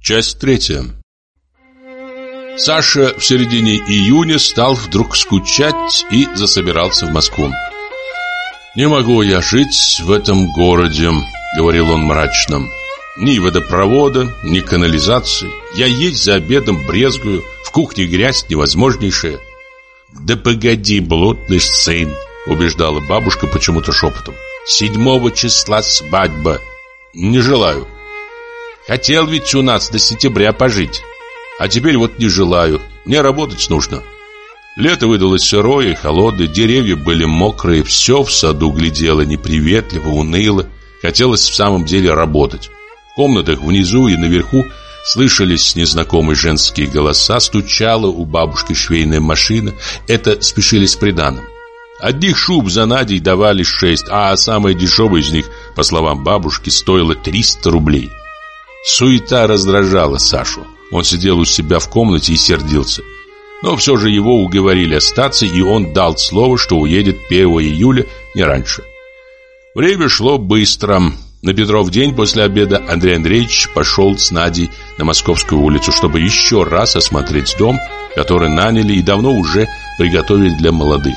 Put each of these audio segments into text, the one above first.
Часть 3. Саша в середине июня стал вдруг скучать и засобирался в Москву. «Не могу я жить в этом городе», — говорил он мрачно. «Ни водопровода, ни канализации. Я есть за обедом брезгую, в кухне грязь невозможнейшая». «Да погоди, блудный сын», — убеждала бабушка почему-то шепотом. 7 числа свадьба. «Не желаю». «Хотел ведь у нас до сентября пожить. А теперь вот не желаю, мне работать нужно». Лето выдалось сырое и холодное, деревья были мокрые, все в саду глядело неприветливо, уныло. Хотелось в самом деле работать. В комнатах внизу и наверху слышались незнакомые женские голоса, стучала у бабушки швейная машина. Это спешили с приданым. Одних шуб за Надей давали 6, а самая дешевая из них, по словам бабушки, стоила 300 рублей. Суета раздражала Сашу. Он сидел у себя в комнате и сердился. Но все же его уговорили остаться, и он дал слово, что уедет 1 июля, не раньше. Время шло быстро. На Петров день после обеда Андрей Андреевич пошел с Надей на Московскую улицу, чтобы еще раз осмотреть дом, который наняли и давно уже приготовили для молодых.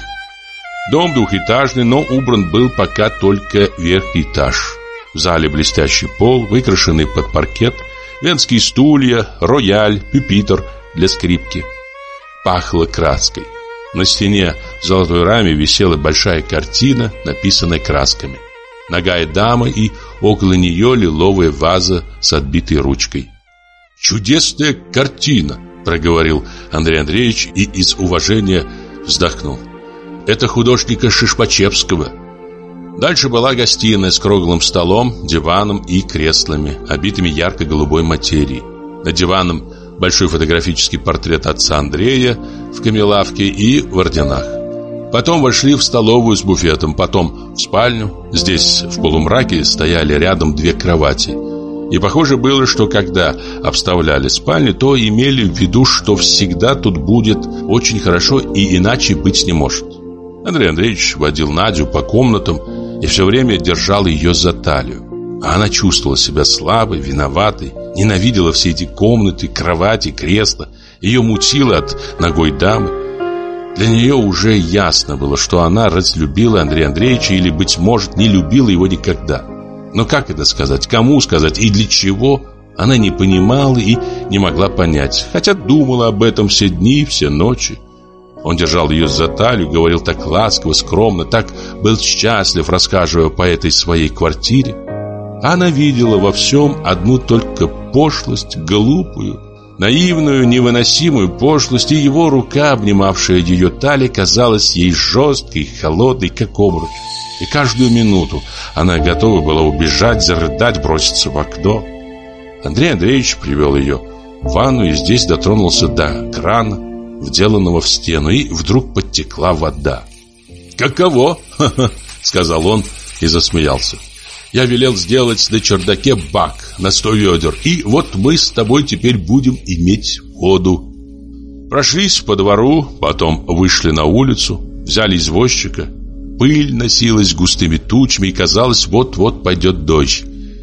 Дом двухэтажный, но убран был пока только верхний этаж. В зале блестящий пол, выкрашенный под паркет, венские стулья, рояль, пюпитр для скрипки. Пахло краской. На стене в золотой раме висела большая картина, написанная красками. Нагая дама и около нее лиловая ваза с отбитой ручкой. «Чудесная картина», — проговорил Андрей Андреевич и из уважения вздохнул. «Это художника Шишпачевского». Дальше была гостиная с круглым столом, диваном и креслами, обитыми ярко-голубой материей. Над диваном большой фотографический портрет отца Андрея в камелавке и в орденах. Потом вошли в столовую с буфетом, потом в спальню. Здесь в полумраке стояли рядом 2 кровати. И похоже было, что когда обставляли спальню, то имели в виду, что всегда тут будет очень хорошо и иначе быть не может. Андрей Андреевич водил Надю по комнатам и все время держал ее за талию. А она чувствовала себя слабой, виноватой, ненавидела все эти комнаты, кровати, кресла. Ее мутило от ногой дамы. Для нее уже ясно было, что она разлюбила Андрея Андреевича или, быть может, не любила его никогда. Но как это сказать, кому сказать и для чего, она не понимала и не могла понять, хотя думала об этом все дни, все ночи. Он держал ее за талию, говорил так ласково, скромно, так был счастлив, рассказывая по этой своей квартире. Она видела во всем одну только пошлость, глупую, наивную, невыносимую пошлость, и его рука, обнимавшая ее талию, казалась ей жесткой, холодной, как обруч. И каждую минуту она готова была убежать, зарыдать, броситься в окно. Андрей Андреевич привел ее в ванну и здесь дотронулся до крана, вделанного в стену, и вдруг подтекла вода. «Каково?» — сказал он и засмеялся. «Я велел сделать на чердаке бак на 100 ведер, и вот мы с тобой теперь будем иметь воду». Прошлись по двору, потом вышли на улицу, взяли извозчика. Пыль носилась густыми тучами, и казалось, вот-вот пойдет дождь.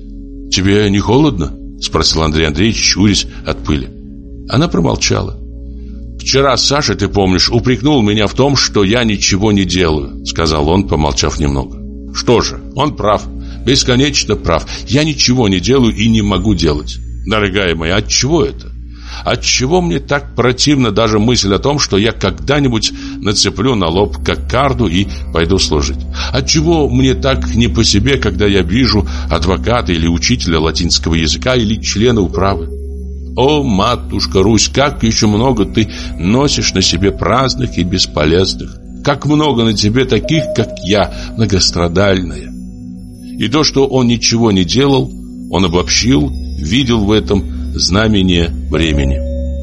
«Тебе не холодно?» — спросил Андрей Андреевич, щурясь от пыли. Она промолчала. «Вчера Саша, ты помнишь, упрекнул меня в том, что я ничего не делаю», — сказал он, помолчав немного. «Что же, он прав, бесконечно прав. Я ничего не делаю и не могу делать. Дорогая моя, отчего это? Отчего мне так противна даже мысль о том, что я когда-нибудь нацеплю на лоб кокарду и пойду служить? Отчего мне так не по себе, когда я вижу адвоката или учителя латинского языка или члена управы? О, матушка Русь, как еще много ты носишь на себе праздных и бесполезных! Как много на тебе таких, как я, многострадальная!» И то, что он ничего не делал, он обобщил, видел в этом знамение времени.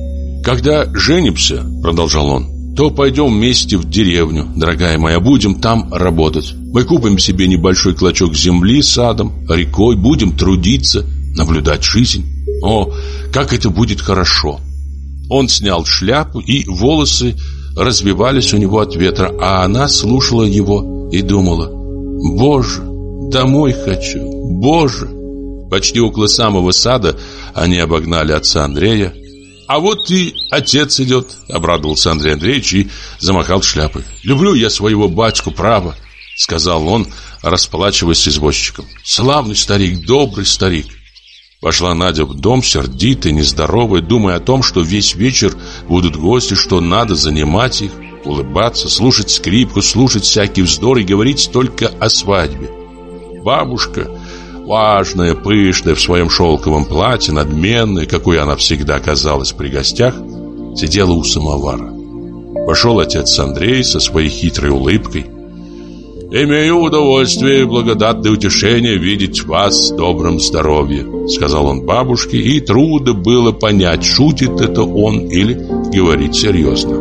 «Когда женимся, — продолжал он, — то пойдем вместе в деревню, дорогая моя, будем там работать. Мы купим себе небольшой клочок земли с садом, рекой, будем трудиться, наблюдать жизнь. О, как это будет хорошо!» Он снял шляпу, и волосы развивались у него от ветра, а она слушала его и думала: «Боже, домой хочу, Боже!» Почти около самого сада они обогнали отца Андрея. «А вот и отец идет», — обрадовался Андрей Андреевич и замахал шляпой. «Люблю я своего батьку, право», — сказал он, расплачиваясь с извозчиком. «Славный старик, добрый старик». Пошла Надя в дом, сердитая, нездоровая, думая о том, что весь вечер будут гости, что надо занимать их, улыбаться, слушать скрипку, слушать всякий вздор и говорить только о свадьбе. Бабушка, важная, пышная, в своем шелковом платье, надменная, какой она всегда казалась при гостях, сидела у самовара. Вошел отец Андрей со своей хитрой улыбкой. «Имею удовольствие и благодатное утешение видеть вас в добром здоровье», — сказал он бабушке, и трудно было понять, шутит это он или говорит серьезно.